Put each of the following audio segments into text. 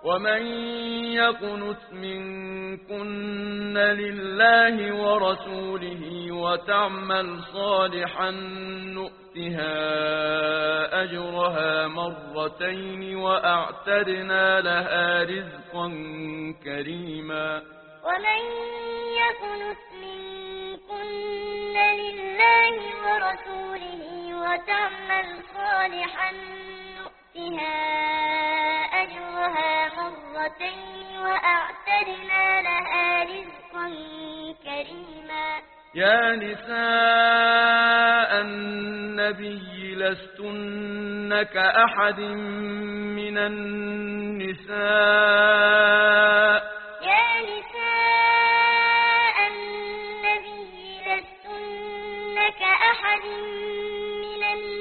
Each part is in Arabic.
ومن يقنت منكن لله ورسوله وتعمل صالحا نؤتها أجرها مرتين وأعتدنا لها رزقا كريما. ومن يقنت منكن لله ورسوله وتعمل صالحا نؤتها أجرها مرتين وأعتدنا لها رزقا كريما. يا نساء النبي لستن كأحد من النساء يا نساء النبي لستن كأحد من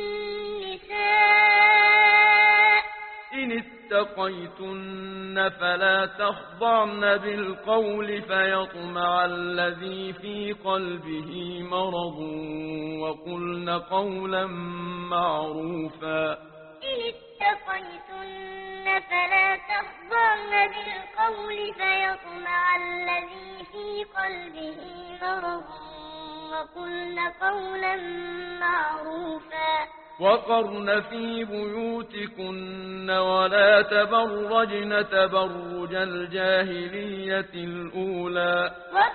النساء إن اتقيتن فلا تخضعن بالقول فيطمع الذي في قلبه مرض وقلن قولا معروفا. إن اتقيتن فلا تخضعن بالقول فيطمع الذي في قلبه مرض وقلن قولا معروفا. وقرن في بيوتكن ولا تبرجن تبرج الجاهلية الأولى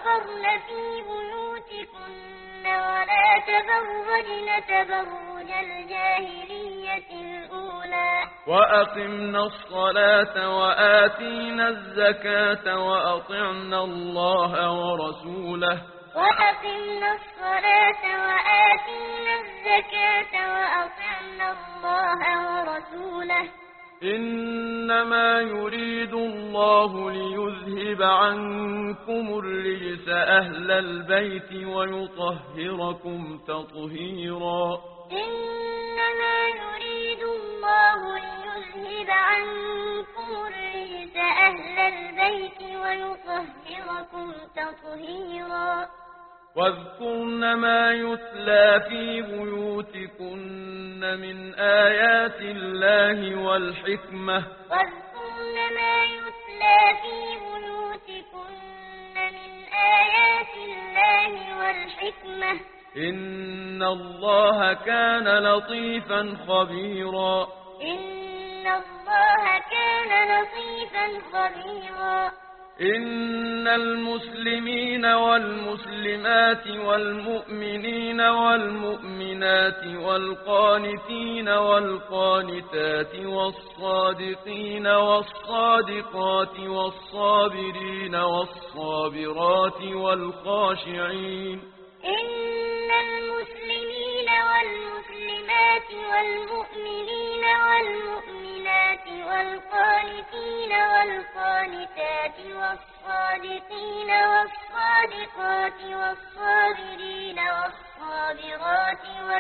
ولا تبرجن تبرج الجاهلية الأولى وأقمنا الصلاة وآتينا الزكاة وأطعنا الله ورسوله وأقمنا الصلاة وآتينا الزكاة وأطعنا الله ورسوله إنما يريد الله ليذهب عنكم الرجس أهل البيت ويطهركم تطهيرا. إنما يريد الله ليذهب عنكم الرجس أهل البيت ويطهركم تطهيرا. واذكرن ما يتلى في بيوتكن من آيات الله والحكمة واذكرن ما يتلى في بيوتكن من آيات الله والحكمة إن الله كان لطيفا خبيرا. إن الله كان لطيفا خبيرا. إن المسلمين والمسلمات والمؤمنين والمؤمنات والقانتين والقانتات والصادقين والصادقات والصابرين والصابرات والخاشعين إن المسلمين والمسلمات والمؤمنين والمؤمنات والقانتين والقانتات والصادقين والصادقات والصابرين والصابرات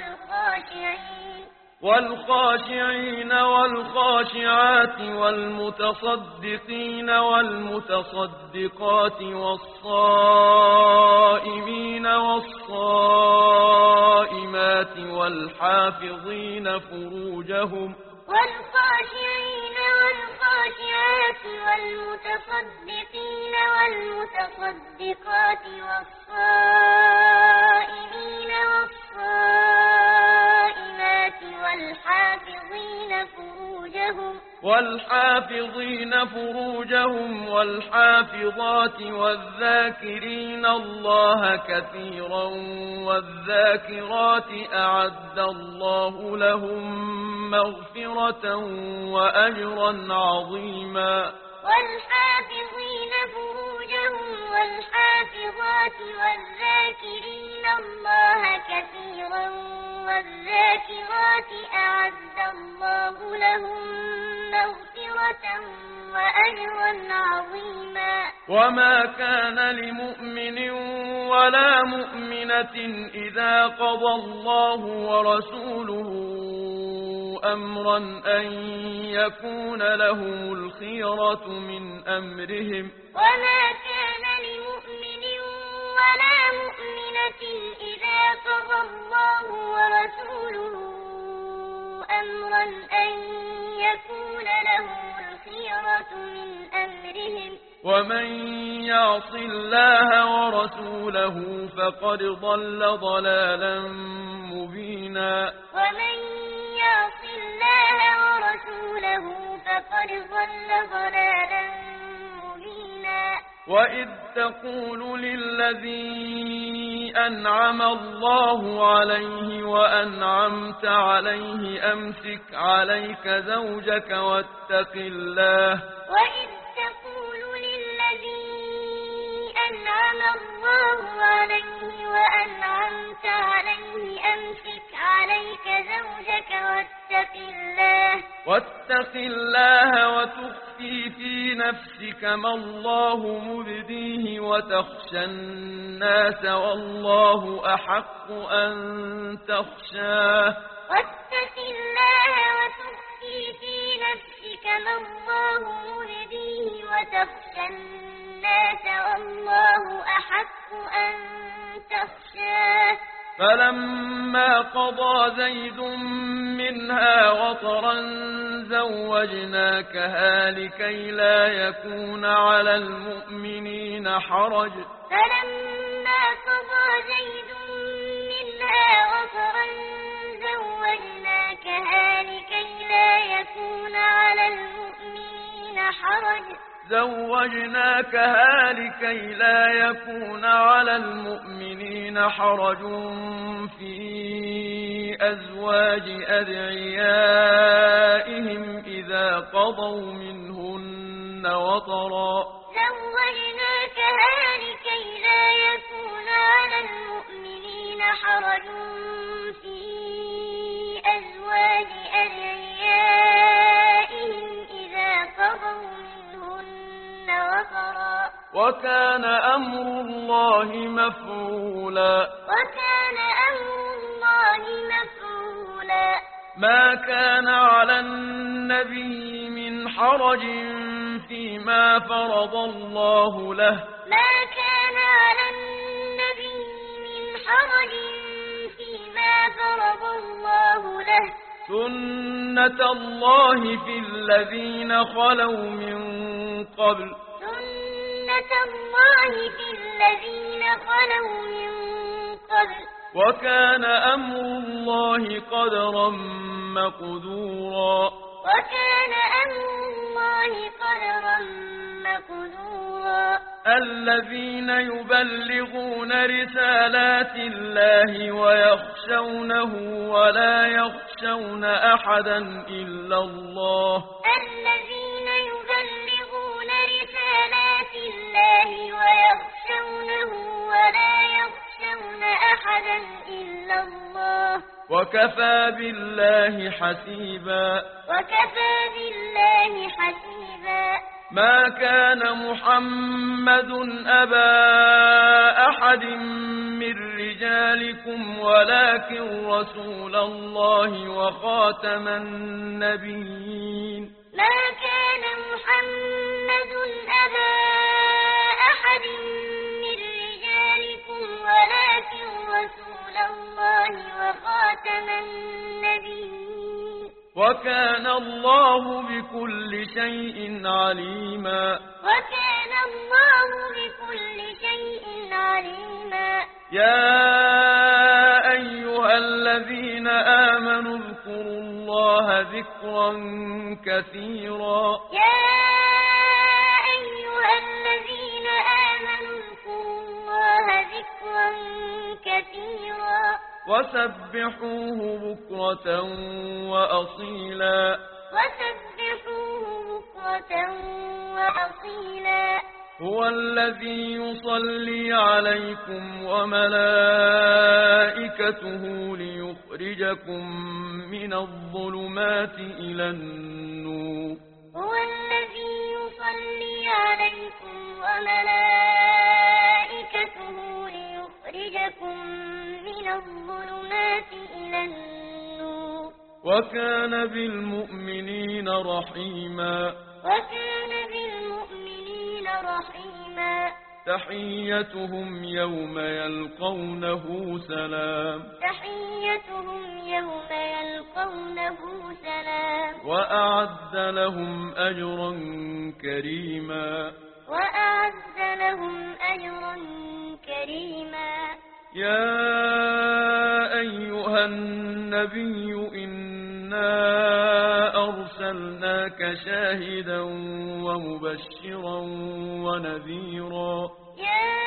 والخاشعين والخاشعات والمتصدقين والمتصدقات والصائمين والصائمات والحافظين فروجهم والخاشعين والخاشعات والمتصدقين والمتصدقات والصائمين والصائمات والحافظين فروجهم والحافظات والذاكرين الله كثيرا والذاكرات أعد الله لهم مغفرة وأجرا عظيما. والحافظين فروجهم والحافظات والذاكرين الله كثيرا والذاكرات أعد الله لهم مغفرة وأجرا عظيما. وما كان لمؤمن ولا مؤمنة إذا قضى الله ورسوله أمرا أن يكون لهم الخيرة من أمرهم وما كان لمؤمن ولا مؤمنة إذا قضى الله ورسوله أمرا أن يكون لهم الخيرة من ومن يعص الله ورسوله فقد ضل ضلالا مبينا ومن يعص الله ورسوله فقد ضل ضلالا مبينا وإذ تقول للذي أنعم الله عليه وأنعمت عليه أمسك عليك زوجك واتق الله وإذ تقول للذي أنعم الله عليه وأنعمت عليه أمسك عليك زوجك واتق الله وتخفي في نفسك ما الله مبديه وتخشى الناس والله أحق أن تخشاه واتق الله وتخفي في نفسك ما الله مبديه وتخشى الناس والله أحق أن تخشاه فلما قضى زيد منها وطرا زوجناكها لكي لا يكون على المؤمنين حرج فلما قضى زيد منها وطرا زوجناكها لكي لا يكون على المؤمنين حرج في أزواج أدعيائهم إذا قضوا منهن وطرا زوجناكها لكي لا يكون على المؤمنين حرج في أزواج أدعيائهم إذا قضوا منهن وطرا وكان أمر الله مفعولا ما كان على النبي من حرج فيما فرض الله له سنة الله في الذين خلوا من قبل وكان أمر الله قدرا مقدورا الذين يبلغون رسالات الله ويخشونه ولا يخشون أحدا إلا الله الذين يبلغون رسالات الله ويخشونه ولا يخشون أحدا إلا الله وكفى بالله حسيبا ما كان محمد أبا أحد من رجالكم ولكن رسول الله وخاتم النبيين ما كان محمد أبا أحد من رجالكم ولكن رسول الله وخاتم النبيين وكان الله بكل شيء عليما يا أيها الذين آمنوا اذكروا الله ذكرا كثيرا وسبحوه بكرة وأصيلا هو الذي يصلي عليكم وملائكته ليخرجكم من الظلمات إلى النور هو الذي يصلي عليكم وملائكته ليخرجكم من الظلمات إلى النور وكان بالمؤمنين رحيما تحيتهم يوم يلقونه سلام وأعد لهم أجرا كريما وأعد لهم أجرا كريما. يا أيها النبي إنا أرسلناك شاهدا ومبشرا ونذيرا. يا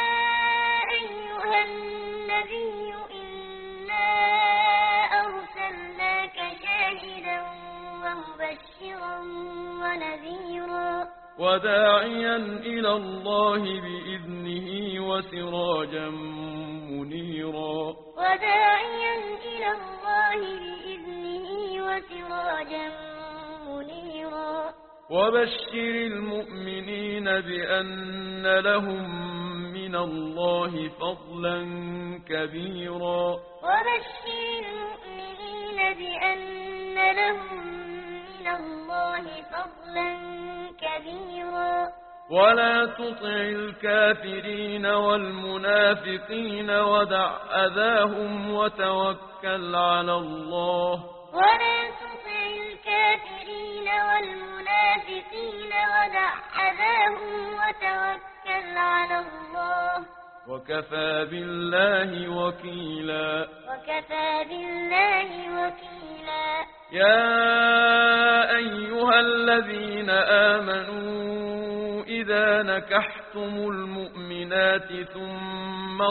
أيها النبي إنا أرسلناك شاهدا ومبشرا ونذيرا وداعيا إلى الله بإذنه وسراجا منيرا. وداعيا إلى الله بإذنه وسراجا منيرا. وبشر المؤمنين بأن لهم من الله فضلا كبيرا. وبشر المؤمنين بأن لهم من الله فضلا كبيرا. ولا تطع الكافرين والمنافقين ودع أذاهم وتوكل على الله. ولا تطع الكافرين والمنافقين ودع أذاهم وتوكل على الله. وكفى بالله وكيلا. وكفى بالله وكيلا. يا أيها الذين آمنوا إذا نكحتم المؤمنات ثم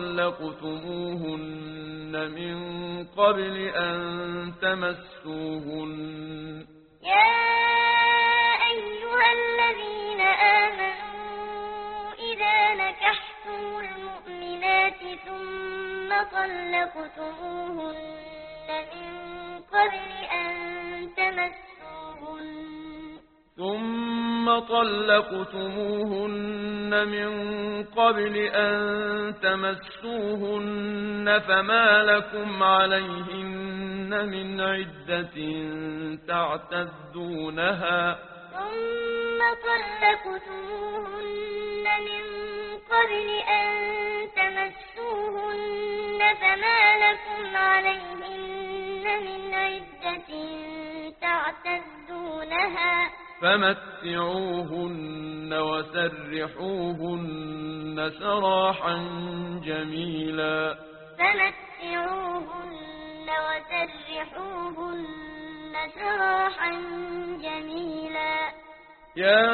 طلقتموهن من قبل أن تمسوهن. يا أيها الذين آمنوا إذا نكحتم المؤمنات ثم طلقتموهن من قبل أن تمسوهن. ثم طلقتموهن من قبل أن تمسوهن فما لكم عليهن من عدة تعتدونها. ثم طلقتموهن من قبل أن تمسوهن فما لكم عليهن من عدة تعتدونها. فمتعوهن وسرحوهن سراحا جميلا. فمتعوهن وسرحوهن سراحا جميلا. يا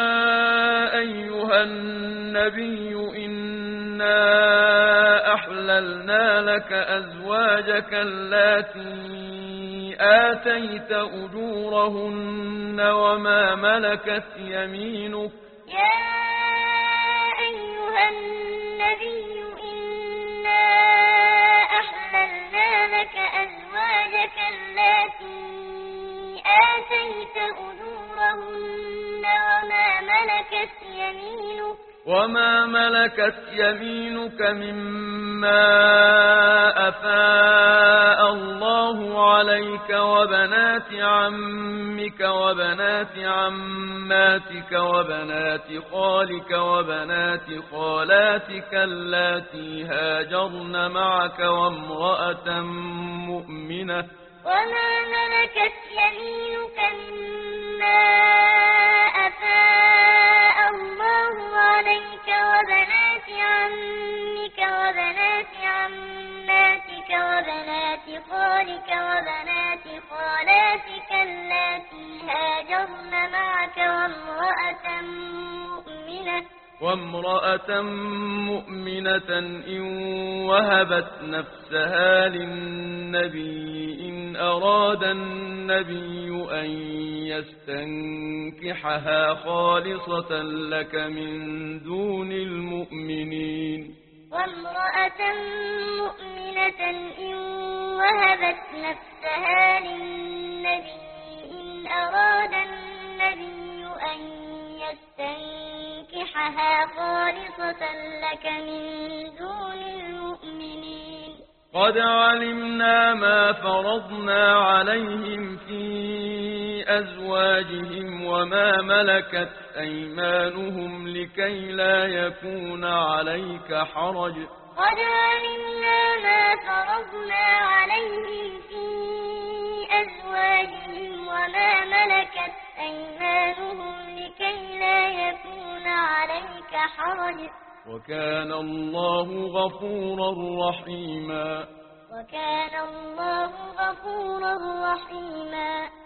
أيها النبي إنا أحللنا لك أزواجك اللاتي آتيت أجورهن وما ملكت يمينك. يا أيها النبي إنا أحللنا لك أزواجك اللاتي آتيت أجورهن وما ملكت يمينك مما أفاء الله عليك وبنات عمك وبنات عماتك وبنات خالك وبنات خالاتك اللاتي هاجرن معك وامرأة مؤمنة وما ملكت يمينك مما أفاء الله عليك وبنات عمك وبنات عماتك وبنات خالك وبنات خالاتك اللاتي هاجرن معك وامرأة مؤمنة إن وهبت نفسها للنبي إن أراد النبي أن يستنكحها خالصة لك من دون المؤمنين وامرأة مؤمنة إن وهبت نفسها للنبي إن أراد النبي أن يستنكحها خالصة لك من دون المؤمنين قد علمنا ما فرضنا عليهم في أزواجهم وما ملكت أيمانهم لكي لا يكون عليك حرج قد علمنا ما فرضنا عليهم في أزواجهم وما ملكت أيمانهم لكي لا يكون حرج وكان الله غفورا رحيما وكان الله غفورا رحيما